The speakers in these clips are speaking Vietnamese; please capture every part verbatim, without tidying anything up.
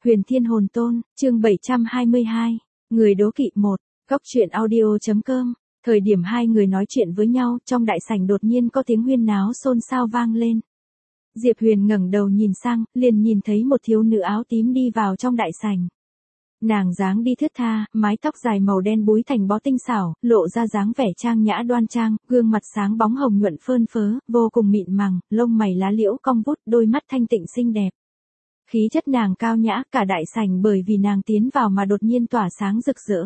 Huyền Thiên Hồn Tôn, chương bảy trăm hai mươi hai, người đố kỵ một, góc truyện audio.com. Thời điểm hai người nói chuyện với nhau, trong đại sảnh đột nhiên có tiếng huyên náo xôn xao vang lên. Diệp Huyền ngẩng đầu nhìn sang, liền nhìn thấy một thiếu nữ áo tím đi vào trong đại sảnh. Nàng dáng đi thướt tha, mái tóc dài màu đen búi thành bó tinh xảo, lộ ra dáng vẻ trang nhã đoan trang, gương mặt sáng bóng hồng nhuận phơn phớ, vô cùng mịn màng, lông mày lá liễu cong vút, đôi mắt thanh tịnh xinh đẹp. Khí chất nàng cao nhã, cả đại sảnh bởi vì nàng tiến vào mà đột nhiên tỏa sáng rực rỡ.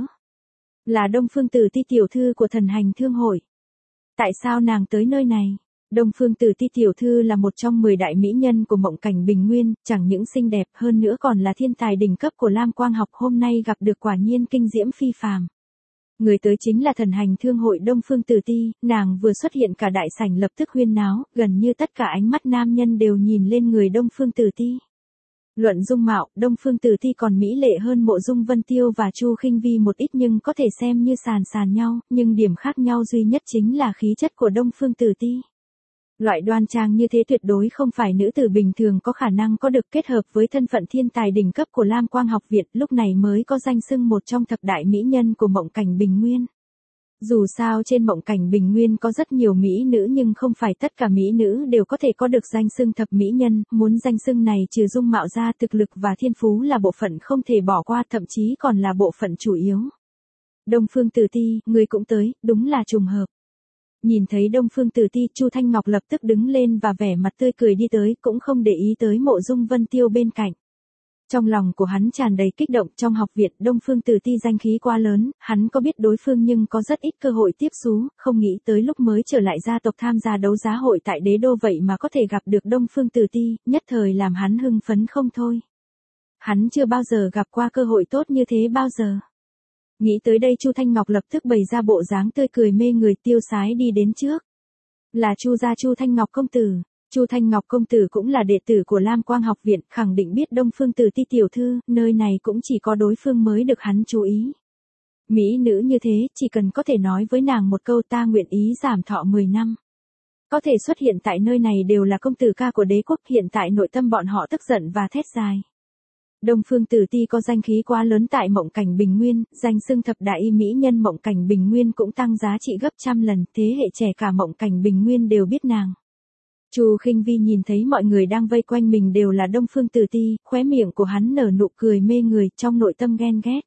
Là Đông Phương Tử Ti tiểu thư của Thần Hành Thương hội. Tại sao nàng tới nơi này? Đông Phương Tử Ti tiểu thư là một trong mười đại mỹ nhân của Mộng Cảnh Bình Nguyên, chẳng những xinh đẹp hơn nữa còn là thiên tài đỉnh cấp của Lam Quang học, hôm nay gặp được quả nhiên kinh diễm phi phàm. Người tới chính là Thần Hành Thương hội Đông Phương Tử Ti, nàng vừa xuất hiện cả đại sảnh lập tức huyên náo, gần như tất cả ánh mắt nam nhân đều nhìn lên người Đông Phương Tử Ti. Luận dung mạo, Đông Phương Tử Ti còn mỹ lệ hơn Mộ Dung Vân Tiêu và Chu Khinh Vi một ít nhưng có thể xem như sàn sàn nhau, nhưng điểm khác nhau duy nhất chính là khí chất của Đông Phương Tử Ti. Loại đoan trang như thế tuyệt đối không phải nữ tử bình thường có khả năng có được, kết hợp với thân phận thiên tài đỉnh cấp của Lam Quang học viện, lúc này mới có danh xưng một trong thập đại mỹ nhân của Mộng Cảnh Bình Nguyên. Dù sao trên Mộng Cảnh Bình Nguyên có rất nhiều mỹ nữ nhưng không phải tất cả mỹ nữ đều có thể có được danh xưng thập mỹ nhân, muốn danh xưng này trừ dung mạo ra, thực lực và thiên phú là bộ phận không thể bỏ qua, thậm chí còn là bộ phận chủ yếu. Đông Phương Tử Ti, người cũng tới, đúng là trùng hợp. Nhìn thấy Đông Phương Tử Ti, Chu Thanh Ngọc lập tức đứng lên và vẻ mặt tươi cười đi tới, cũng không để ý tới Mộ Dung Vân Tiêu bên cạnh. Trong lòng của hắn tràn đầy kích động, trong học viện Đông Phương Tử Ti danh khí quá lớn, hắn có biết đối phương nhưng có rất ít cơ hội tiếp xúc, không nghĩ tới lúc mới trở lại gia tộc tham gia đấu giá hội tại đế đô vậy mà có thể gặp được Đông Phương Tử Ti, nhất thời làm hắn hưng phấn không thôi. Hắn chưa bao giờ gặp qua cơ hội tốt như thế bao giờ. Nghĩ tới đây Chu Thanh Ngọc lập tức bày ra bộ dáng tươi cười mê người, tiêu sái đi đến trước. Là Chu gia Chu Thanh Ngọc công tử. Chu Thanh Ngọc công tử cũng là đệ tử của Lam Quang học viện, khẳng định biết Đông Phương Tử Ti tiểu thư, nơi này cũng chỉ có đối phương mới được hắn chú ý. Mỹ nữ như thế, chỉ cần có thể nói với nàng một câu ta nguyện ý giảm thọ mười năm. Có thể xuất hiện tại nơi này đều là công tử ca của đế quốc, hiện tại nội tâm bọn họ tức giận và thét dài. Đông Phương Tử Ti có danh khí quá lớn tại Mộng Cảnh Bình Nguyên, danh xưng thập đại y mỹ nhân Mộng Cảnh Bình Nguyên cũng tăng giá trị gấp trăm lần, thế hệ trẻ cả Mộng Cảnh Bình Nguyên đều biết nàng. Chu Khinh Vi nhìn thấy mọi người đang vây quanh mình đều là Đông Phương Tử Ti, khóe miệng của hắn nở nụ cười mê người, trong nội tâm ghen ghét.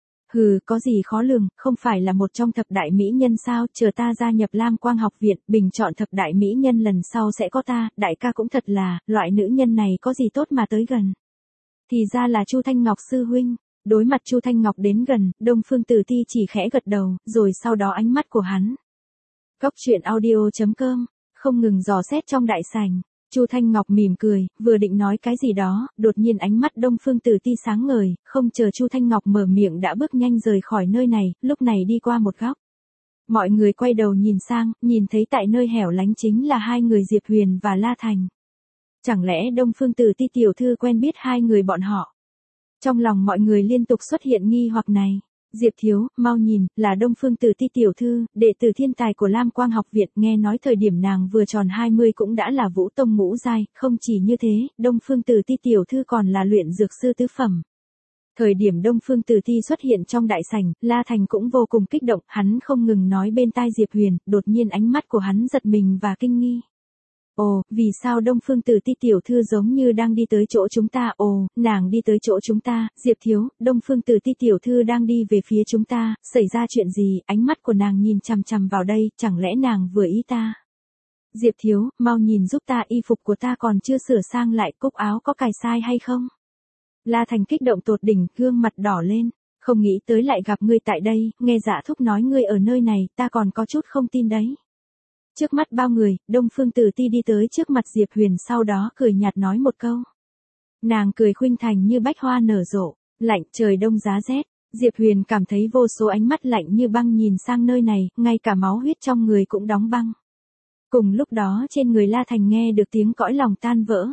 Hừ, có gì khó lường, không phải là một trong thập đại mỹ nhân sao, chờ ta gia nhập Lam Quang học viện, bình chọn thập đại mỹ nhân lần sau sẽ có ta, đại ca cũng thật là, loại nữ nhân này có gì tốt mà tới gần. Thì ra là Chu Thanh Ngọc sư huynh. Đối mặt Chu Thanh Ngọc đến gần, Đông Phương Tử Ti chỉ khẽ gật đầu, rồi sau đó ánh mắt của hắn. Góc truyện audio.com, không ngừng dò xét trong đại sảnh. Chu Thanh Ngọc mỉm cười, vừa định nói cái gì đó, đột nhiên ánh mắt Đông Phương Tử Ti sáng ngời, không chờ Chu Thanh Ngọc mở miệng đã bước nhanh rời khỏi nơi này, lúc này đi qua một góc. Mọi người quay đầu nhìn sang, nhìn thấy tại nơi hẻo lánh chính là hai người Diệp Huyền và La Thành. Chẳng lẽ Đông Phương Tử Ti tiểu thư quen biết hai người bọn họ? Trong lòng mọi người liên tục xuất hiện nghi hoặc này. Diệp thiếu, mau nhìn, là Đông Phương Tử Ti tiểu thư, đệ tử thiên tài của Lam Quang học viện, nghe nói thời điểm nàng vừa tròn hai mươi cũng đã là Vũ tông ngũ giai, không chỉ như thế, Đông Phương Tử Ti tiểu thư còn là luyện dược sư tứ phẩm. Thời điểm Đông Phương Tử Ti xuất hiện trong đại sảnh, La Thành cũng vô cùng kích động, hắn không ngừng nói bên tai Diệp Huyền, đột nhiên ánh mắt của hắn giật mình và kinh nghi. Ồ, vì sao Đông Phương Tử Ti tiểu thư giống như đang đi tới chỗ chúng ta? Ồ, nàng đi tới chỗ chúng ta, Diệp thiếu, Đông Phương Tử Ti tiểu thư đang đi về phía chúng ta, xảy ra chuyện gì? Ánh mắt của nàng nhìn chằm chằm vào đây, chẳng lẽ nàng vừa ý ta? Diệp thiếu, mau nhìn giúp ta, y phục của ta còn chưa sửa sang lại, cúc áo có cài sai hay không? La Thành kích động tột đỉnh, gương mặt đỏ lên, không nghĩ tới lại gặp ngươi tại đây, nghe Dạ thúc nói ngươi ở nơi này, ta còn có chút không tin đấy. Trước mắt bao người, Đông Phương Tử Ti đi tới trước mặt Diệp Huyền, sau đó cười nhạt nói một câu. Nàng cười khuynh thành như bách hoa nở rộ, lạnh trời đông giá rét, Diệp Huyền cảm thấy vô số ánh mắt lạnh như băng nhìn sang nơi này, ngay cả máu huyết trong người cũng đóng băng. Cùng lúc đó trên người La Thành nghe được tiếng cõi lòng tan vỡ.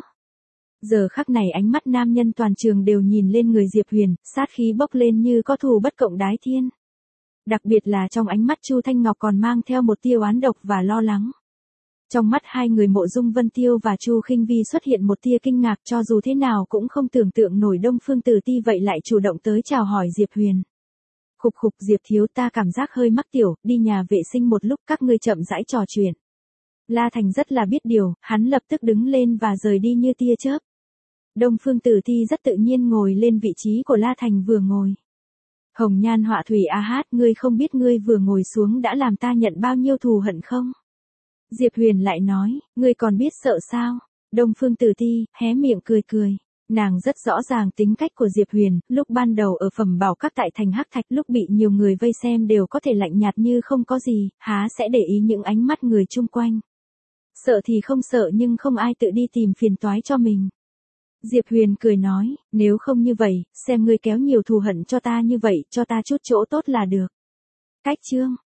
Giờ khắc này ánh mắt nam nhân toàn trường đều nhìn lên người Diệp Huyền, sát khí bốc lên như có thù bất cộng đái thiên. Đặc biệt là trong ánh mắt Chu Thanh Ngọc còn mang theo một tia oán độc và lo lắng. Trong mắt hai người Mộ Dung Vân Tiêu và Chu Khinh Vi xuất hiện một tia kinh ngạc, cho dù thế nào cũng không tưởng tượng nổi Đông Phương Tử Ti vậy lại chủ động tới chào hỏi Diệp Huyền. Khục khục, Diệp thiếu, ta cảm giác hơi mắc tiểu, đi nhà vệ sinh một lúc, các ngươi chậm rãi trò chuyện. La Thành rất là biết điều, hắn lập tức đứng lên và rời đi như tia chớp. Đông Phương Tử Ti rất tự nhiên ngồi lên vị trí của La Thành vừa ngồi. Hồng Nhan Họa Thủy a hát, ngươi không biết ngươi vừa ngồi xuống đã làm ta nhận bao nhiêu thù hận không? Diệp Huyền lại nói, ngươi còn biết sợ sao? Đông Phương Tử Ti hé miệng cười cười. Nàng rất rõ ràng tính cách của Diệp Huyền, lúc ban đầu ở Phẩm Bảo Các tại thành Hắc Thạch, lúc bị nhiều người vây xem đều có thể lạnh nhạt như không có gì, há sẽ để ý những ánh mắt người chung quanh. Sợ thì không sợ nhưng không ai tự đi tìm phiền toái cho mình. Diệp Huyền cười nói, nếu không như vậy, xem ngươi kéo nhiều thù hận cho ta như vậy, cho ta chút chỗ tốt là được. Cách chương